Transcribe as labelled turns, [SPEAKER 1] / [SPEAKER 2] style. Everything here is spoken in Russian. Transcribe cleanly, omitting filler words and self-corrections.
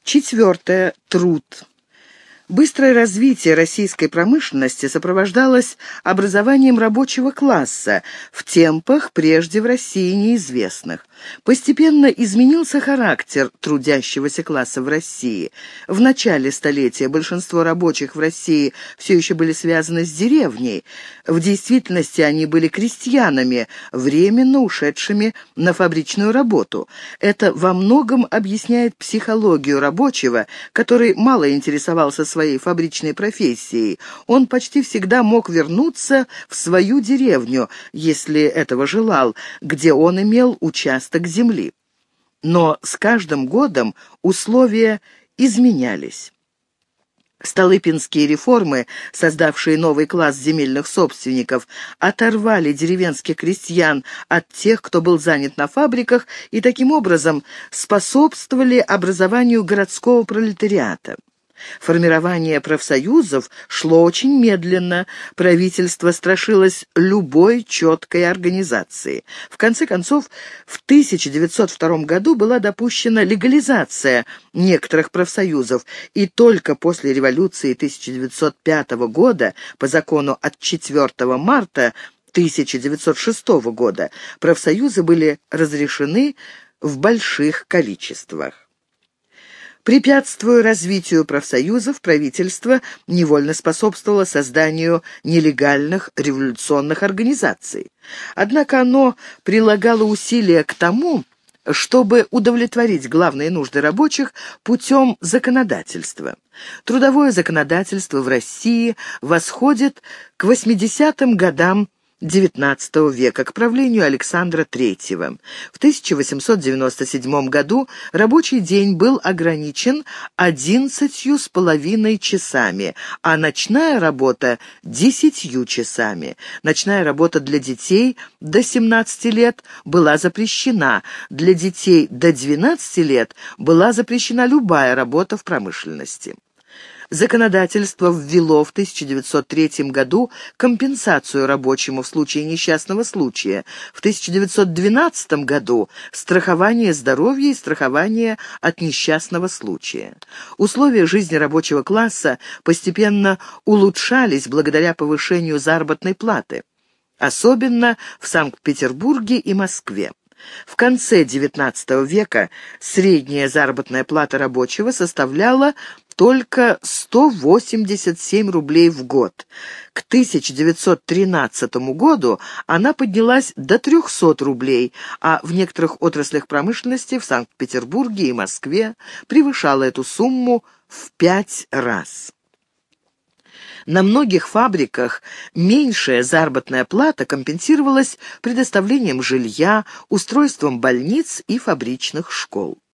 [SPEAKER 1] Четвертое. Труд. Быстрое развитие российской промышленности сопровождалось образованием рабочего класса в темпах, прежде в России неизвестных. Постепенно изменился характер трудящегося класса в России. В начале столетия большинство рабочих в России все еще были связаны с деревней. В действительности они были крестьянами, временно ушедшими на фабричную работу. Это во многом объясняет психологию рабочего, который мало интересовался своей фабричной профессией. Он почти всегда мог вернуться в свою деревню, если этого желал, где он имел участок земли. Но с каждым годом условия изменялись. Столыпинские реформы, создавшие новый класс земельных собственников, оторвали деревенских крестьян от тех, кто был занят на фабриках, и таким образом способствовали образованию городского пролетариата. Формирование профсоюзов шло очень медленно, правительство страшилось любой четкой организации. В конце концов, в 1902 году была допущена легализация некоторых профсоюзов, и только после революции 1905 года, по закону от 4 марта 1906 года, профсоюзы были разрешены в больших количествах. Препятствуя развитию профсоюзов, правительство невольно способствовало созданию нелегальных революционных организаций. Однако оно прилагало усилия к тому, чтобы удовлетворить главные нужды рабочих путем законодательства. Трудовое законодательство в России восходит к 80-м годам XIX века, к правлению Александра III. В 1897 году рабочий день был ограничен 11,5 часами, а ночная работа — 10 часами. Ночная работа для детей до 17 лет была запрещена, для детей до 12 лет была запрещена любая работа в промышленности. Законодательство ввело в 1903 году компенсацию рабочему в случае несчастного случая, в 1912 году страхование здоровья и страхование от несчастного случая. Условия жизни рабочего класса постепенно улучшались благодаря повышению заработной платы, особенно в Санкт-Петербурге и Москве. В конце XIX века средняя заработная плата рабочего составляла только 187 рублей в год. К 1913 году она поднялась до 300 рублей, а в некоторых отраслях промышленности в Санкт-Петербурге и Москве превышала эту сумму в 5 раз. На многих фабриках меньшая заработная плата компенсировалась предоставлением жилья, устройством больниц и фабричных школ.